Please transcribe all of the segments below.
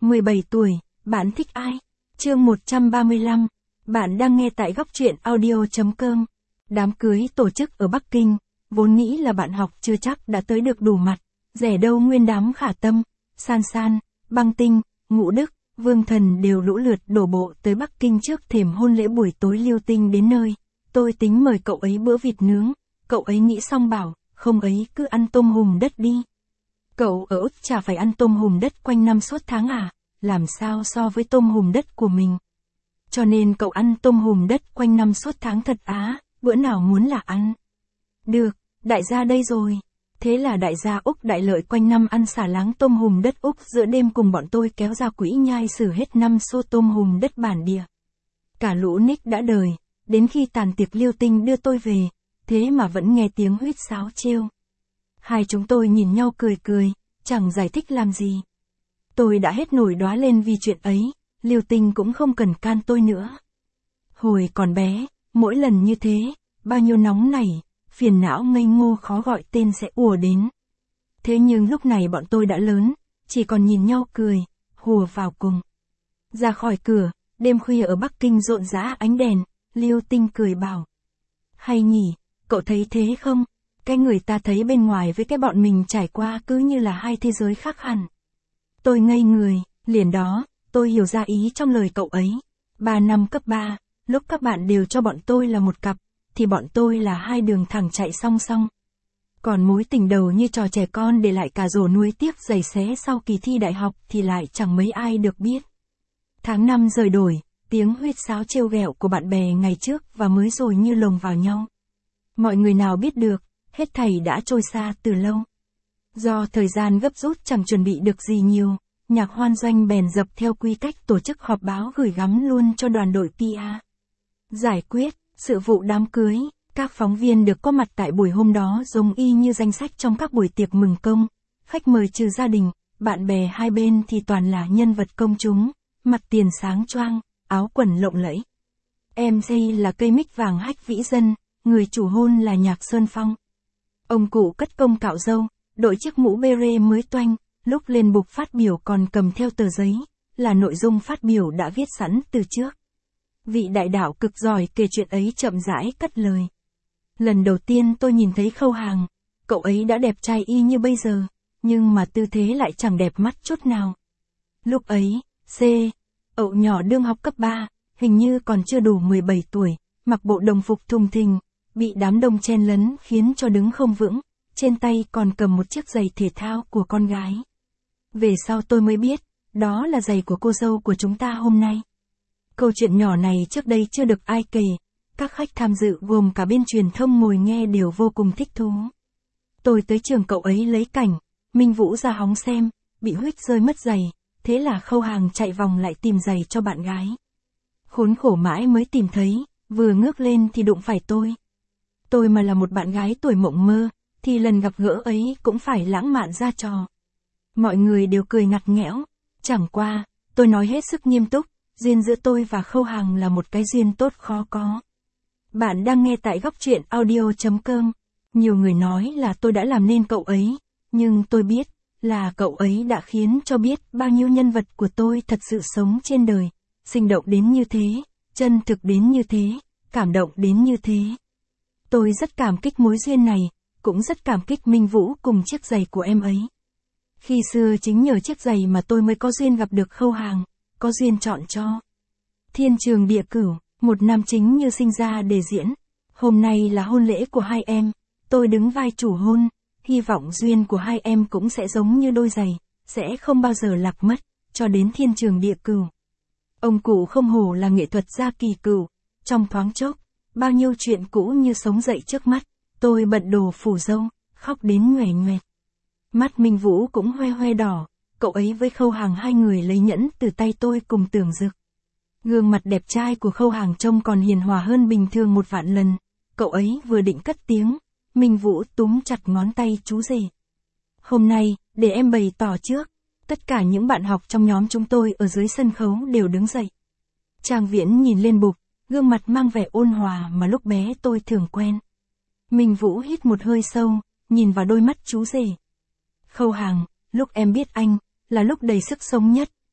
17 tuổi, bạn thích ai? Chương 135. Bạn đang nghe tại góc truyện audio.com. Đám cưới tổ chức ở Bắc Kinh, vốn nghĩ là bạn học chưa chắc đã tới được đủ mặt, rẻ đâu nguyên đám Khả Tâm, San San, Băng Tinh, Ngũ Đức, Vương Thần đều lũ lượt đổ bộ tới Bắc Kinh trước thềm hôn lễ buổi tối Liêu Tinh đến nơi. Tôi tính mời cậu ấy bữa vịt nướng, cậu ấy nghĩ xong bảo, không ấy cứ ăn tôm hùm đất đi. Cậu ở Úc chả phải ăn tôm hùm đất quanh năm suốt tháng à, làm sao so với tôm hùm đất của mình. Cho nên cậu ăn tôm hùm đất quanh năm suốt tháng thật á, bữa nào muốn là ăn. Được, đại gia đây rồi. Thế là đại gia Úc Đại Lợi quanh năm ăn xả láng tôm hùm đất Úc giữa đêm cùng bọn tôi kéo ra quỹ nhai xử hết 5 xô tôm hùm đất bản địa. Cả lũ Nick đã đời, đến khi tàn tiệc Liêu Tinh đưa tôi về, thế mà vẫn nghe tiếng huýt sáo trêu. Hai chúng tôi nhìn nhau cười cười, chẳng giải thích làm gì. Tôi đã hết nổi đóa lên vì chuyện ấy, Liêu Tinh cũng không cần can tôi nữa. Hồi còn bé, mỗi lần như thế, bao nhiêu nóng nảy, phiền não ngây ngô khó gọi tên sẽ ùa đến. Thế nhưng lúc này bọn tôi đã lớn, chỉ còn nhìn nhau cười, hùa vào cùng. Ra khỏi cửa, đêm khuya ở Bắc Kinh rộn rã ánh đèn, Liêu Tinh cười bảo. Hay nhỉ, cậu thấy thế không? Cái người ta thấy bên ngoài với cái bọn mình trải qua cứ như là hai thế giới khác hẳn. Tôi ngây người, liền đó, tôi hiểu ra ý trong lời cậu ấy. 3 năm cấp 3, lúc các bạn đều cho bọn tôi là một cặp, thì bọn tôi là hai đường thẳng chạy song song. Còn mối tình đầu như trò trẻ con để lại cả rổ nuối tiếc giày xé sau kỳ thi đại học thì lại chẳng mấy ai được biết. Tháng 5 rời đổi, tiếng huýt sáo trêu ghẹo của bạn bè ngày trước và mới rồi như lồng vào nhau. Mọi người nào biết được, hết thảy đã trôi xa từ lâu. Do thời gian gấp rút chẳng chuẩn bị được gì nhiều, nhạc hoan doanh bèn dập theo quy cách tổ chức họp báo gửi gắm luôn cho đoàn đội PR. Giải quyết sự vụ đám cưới, các phóng viên được có mặt tại buổi hôm đó giống y như danh sách trong các buổi tiệc mừng công, khách mời trừ gia đình, bạn bè hai bên thì toàn là nhân vật công chúng, mặt tiền sáng choang, áo quần lộng lẫy. MC là cây mic vàng Hách Vĩ Dân, người chủ hôn là Nhạc Sơn Phong. Ông cụ cất công cạo râu, đội chiếc mũ beret mới toanh, lúc lên bục phát biểu còn cầm theo tờ giấy, là nội dung phát biểu đã viết sẵn từ trước. Vị đại đạo cực giỏi kể chuyện ấy chậm rãi cất lời. Lần đầu tiên tôi nhìn thấy Khâu Hàng, cậu ấy đã đẹp trai y như bây giờ, nhưng mà tư thế lại chẳng đẹp mắt chút nào. Lúc ấy, Ậu nhỏ đương học cấp 3, hình như còn chưa đủ 17 tuổi, mặc bộ đồng phục thùng thình, bị đám đông chen lấn khiến cho đứng không vững, trên tay còn cầm một chiếc giày thể thao của con gái. Về sau tôi mới biết, đó là giày của cô dâu của chúng ta hôm nay. Câu chuyện nhỏ này trước đây chưa được ai kể, các khách tham dự gồm cả bên truyền thông ngồi nghe đều vô cùng thích thú. Tôi tới trường cậu ấy lấy cảnh, Minh Vũ ra hóng xem, bị huýt rơi mất giày, thế là Khâu Hàng chạy vòng lại tìm giày cho bạn gái. Khốn khổ mãi mới tìm thấy, vừa ngước lên thì đụng phải tôi. Tôi mà là một bạn gái tuổi mộng mơ, thì lần gặp gỡ ấy cũng phải lãng mạn ra trò. Mọi người đều cười ngặt nghẽo, chẳng qua, tôi nói hết sức nghiêm túc, duyên giữa tôi và Khâu Hàng là một cái duyên tốt khó có. Bạn đang nghe tại góc truyện audio.com. Nhiều người nói là tôi đã làm nên cậu ấy, nhưng tôi biết là cậu ấy đã khiến cho biết bao nhiêu nhân vật của tôi thật sự sống trên đời, sinh động đến như thế, chân thực đến như thế, cảm động đến như thế. Tôi rất cảm kích mối duyên này, cũng rất cảm kích Minh Vũ cùng chiếc giày của em ấy. Khi xưa chính nhờ chiếc giày mà tôi mới có duyên gặp được Khâu Hàng, có duyên chọn cho. Thiên trường địa cửu, một nam chính như sinh ra để diễn. Hôm nay là hôn lễ của hai em, tôi đứng vai chủ hôn, hy vọng duyên của hai em cũng sẽ giống như đôi giày, sẽ không bao giờ lạc mất, cho đến thiên trường địa cửu. Ông cụ không hổ là nghệ thuật gia kỳ cửu, trong thoáng chốc, bao nhiêu chuyện cũ như sống dậy trước mắt, tôi bận đồ phủ râu, khóc đến nhoẻn nhoẹt. Mắt Minh Vũ cũng hoe hoe đỏ, cậu ấy với Khâu Hàng hai người lấy nhẫn từ tay tôi cùng Tưởng Dực. Gương mặt đẹp trai của Khâu Hàng trông còn hiền hòa hơn bình thường 1.000.000 lần, cậu ấy vừa định cất tiếng, Minh Vũ túm chặt ngón tay chú rể. Hôm nay, để em bày tỏ trước, tất cả những bạn học trong nhóm chúng tôi ở dưới sân khấu đều đứng dậy. Trang Viễn nhìn lên bục, gương mặt mang vẻ ôn hòa mà lúc bé tôi thường quen. Minh Vũ hít một hơi sâu, nhìn vào đôi mắt chú rể. Khâu Hàng, lúc em biết anh, là lúc đầy sức sống nhất,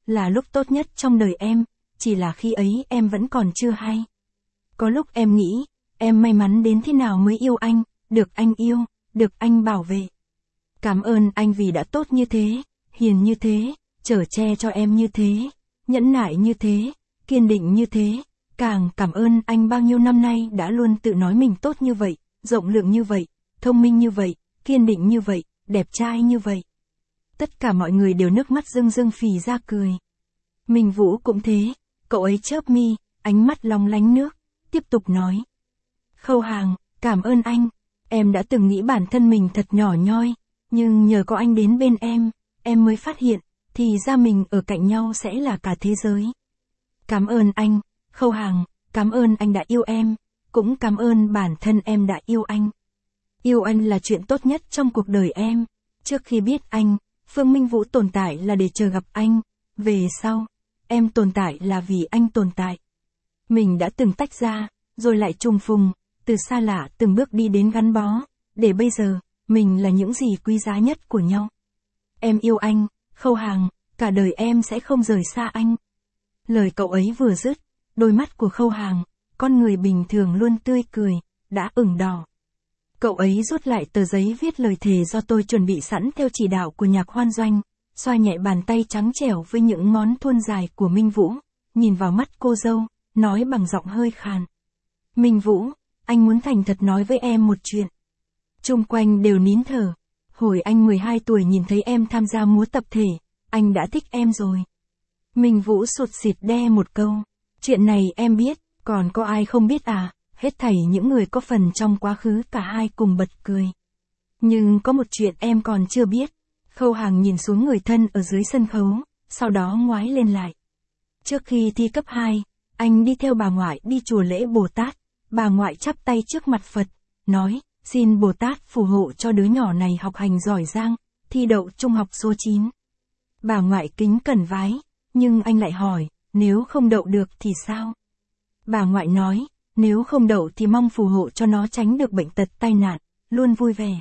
là lúc tốt nhất trong đời em, chỉ là khi ấy em vẫn còn chưa hay. Có lúc em nghĩ, em may mắn đến thế nào mới yêu anh, được anh yêu, được anh bảo vệ. Cảm ơn anh vì đã tốt như thế, hiền như thế, chở che cho em như thế, nhẫn nại như thế, kiên định như thế. Càng cảm ơn anh bao nhiêu năm nay đã luôn tự nói mình tốt như vậy, rộng lượng như vậy, thông minh như vậy, kiên định như vậy, đẹp trai như vậy. Tất cả mọi người đều nước mắt rưng rưng phì ra cười. Minh Vũ cũng thế, cậu ấy chớp mi, ánh mắt long lánh nước, tiếp tục nói. Khâu Hàng, cảm ơn anh, em đã từng nghĩ bản thân mình thật nhỏ nhoi, nhưng nhờ có anh đến bên em mới phát hiện, thì ra mình ở cạnh nhau sẽ là cả thế giới. Cảm ơn anh, Khâu Hàng, cảm ơn anh đã yêu em, cũng cảm ơn bản thân em đã yêu anh. Yêu anh là chuyện tốt nhất trong cuộc đời em. Trước khi biết anh, Phương Minh Vũ tồn tại là để chờ gặp anh. Về sau, em tồn tại là vì anh tồn tại. Mình đã từng tách ra, rồi lại trùng phùng, từ xa lạ từng bước đi đến gắn bó, để bây giờ, mình là những gì quý giá nhất của nhau. Em yêu anh, Khâu Hàng, cả đời em sẽ không rời xa anh. Lời cậu ấy vừa dứt, đôi mắt của Khâu Hàng, con người bình thường luôn tươi cười, đã ửng đỏ. Cậu ấy rút lại tờ giấy viết lời thề do tôi chuẩn bị sẵn theo chỉ đạo của Nhạc Hoan Doanh, xoa nhẹ bàn tay trắng trẻo với những ngón thuôn dài của Minh Vũ, nhìn vào mắt cô dâu, nói bằng giọng hơi khàn. Minh Vũ, anh muốn thành thật nói với em một chuyện. Chung quanh đều nín thở. Hồi anh 12 tuổi nhìn thấy em tham gia múa tập thể, anh đã thích em rồi. Minh Vũ sụt sịt đe một câu. Chuyện này em biết, còn có ai không biết à? Hết thảy những người có phần trong quá khứ cả hai cùng bật cười. Nhưng có một chuyện em còn chưa biết. Khâu Hàng nhìn xuống người thân ở dưới sân khấu, sau đó ngoái lên lại. Trước khi thi cấp 2, anh đi theo bà ngoại đi chùa lễ Bồ Tát. Bà ngoại chắp tay trước mặt Phật, nói, xin Bồ Tát phù hộ cho đứa nhỏ này học hành giỏi giang, thi đậu trung học số 9. Bà ngoại kính cẩn vái, nhưng anh lại hỏi, nếu không đậu được thì sao? Bà ngoại nói, nếu không đậu thì mong phù hộ cho nó tránh được bệnh tật tai nạn, luôn vui vẻ.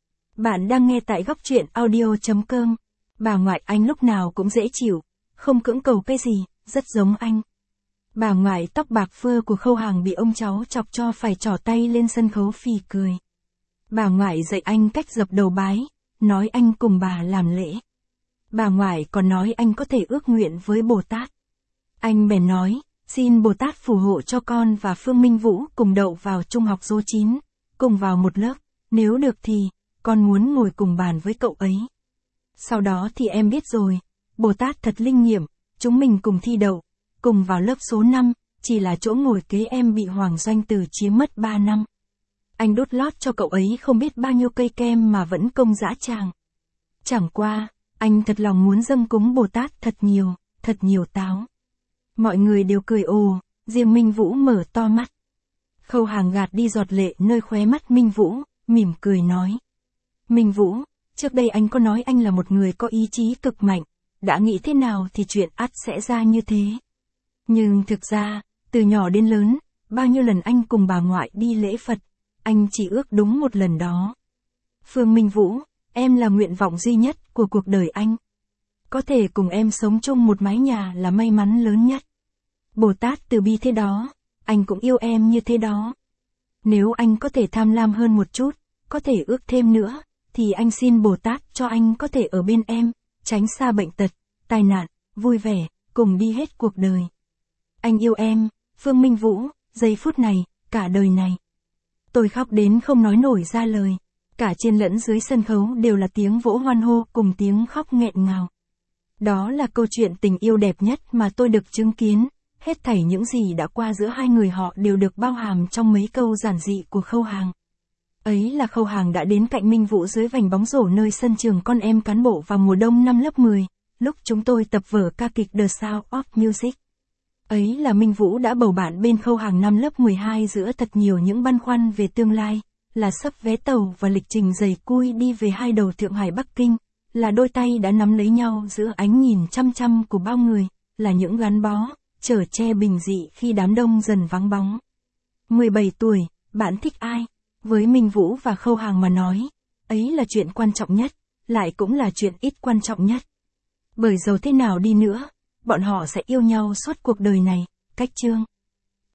Bạn đang nghe tại góc truyện audio.com. Bà ngoại anh lúc nào cũng dễ chịu, không cưỡng cầu cái gì, rất giống anh. Bà ngoại tóc bạc phơ của Khâu Hàng bị ông cháu chọc cho phải trỏ tay lên sân khấu phì cười. Bà ngoại dạy anh cách dập đầu bái, nói anh cùng bà làm lễ. Bà ngoại còn nói anh có thể ước nguyện với Bồ Tát. Anh bèn nói, xin Bồ Tát phù hộ cho con và Phương Minh Vũ cùng đậu vào trung học số 9, cùng vào một lớp, nếu được thì, con muốn ngồi cùng bàn với cậu ấy. Sau đó thì em biết rồi, Bồ Tát thật linh nghiệm, chúng mình cùng thi đậu, cùng vào lớp số 5, chỉ là chỗ ngồi kế em bị Hoàng Doanh Từ chiếm mất 3 năm. Anh đút lót cho cậu ấy không biết bao nhiêu cây kem mà vẫn công dã tràng. Chẳng qua, anh thật lòng muốn dâng cúng Bồ Tát thật nhiều táo. Mọi người đều cười ồ, riêng Minh Vũ mở to mắt. Khâu Hàng gạt đi giọt lệ nơi khóe mắt Minh Vũ, mỉm cười nói. Minh Vũ, trước đây anh có nói anh là một người có ý chí cực mạnh, đã nghĩ thế nào thì chuyện ắt sẽ ra như thế. Nhưng thực ra, từ nhỏ đến lớn, bao nhiêu lần anh cùng bà ngoại đi lễ Phật, anh chỉ ước đúng một lần đó. Phương Minh Vũ, em là nguyện vọng duy nhất của cuộc đời anh. Có thể cùng em sống chung một mái nhà là may mắn lớn nhất. Bồ Tát từ bi thế đó, anh cũng yêu em như thế đó. Nếu anh có thể tham lam hơn một chút, có thể ước thêm nữa, thì anh xin Bồ Tát cho anh có thể ở bên em, tránh xa bệnh tật, tai nạn, vui vẻ, cùng đi hết cuộc đời. Anh yêu em, Phương Minh Vũ, giây phút này, cả đời này. Tôi khóc đến không nói nổi ra lời. Cả trên lẫn dưới sân khấu đều là tiếng vỗ hoan hô cùng tiếng khóc nghẹn ngào. Đó là câu chuyện tình yêu đẹp nhất mà tôi được chứng kiến. Hết thảy những gì đã qua giữa hai người họ đều được bao hàm trong mấy câu giản dị của Khâu Hàng. Ấy là Khâu Hàng đã đến cạnh Minh Vũ dưới vành bóng rổ nơi sân trường con em cán bộ vào mùa đông năm lớp 10, lúc chúng tôi tập vở ca kịch The Sound of Music. Ấy là Minh Vũ đã bầu bạn bên Khâu Hàng năm lớp 12 giữa thật nhiều những băn khoăn về tương lai, là sắp vé tàu và lịch trình dày cui đi về hai đầu Thượng Hải Bắc Kinh, là đôi tay đã nắm lấy nhau giữa ánh nhìn chăm chăm của bao người, là những gắn bó, chở che bình dị khi đám đông dần vắng bóng. 17 tuổi, bạn thích ai? Với Minh Vũ và Khâu Hàng mà nói, ấy là chuyện quan trọng nhất, lại cũng là chuyện ít quan trọng nhất. Bởi dầu thế nào đi nữa, bọn họ sẽ yêu nhau suốt cuộc đời này. Cách chương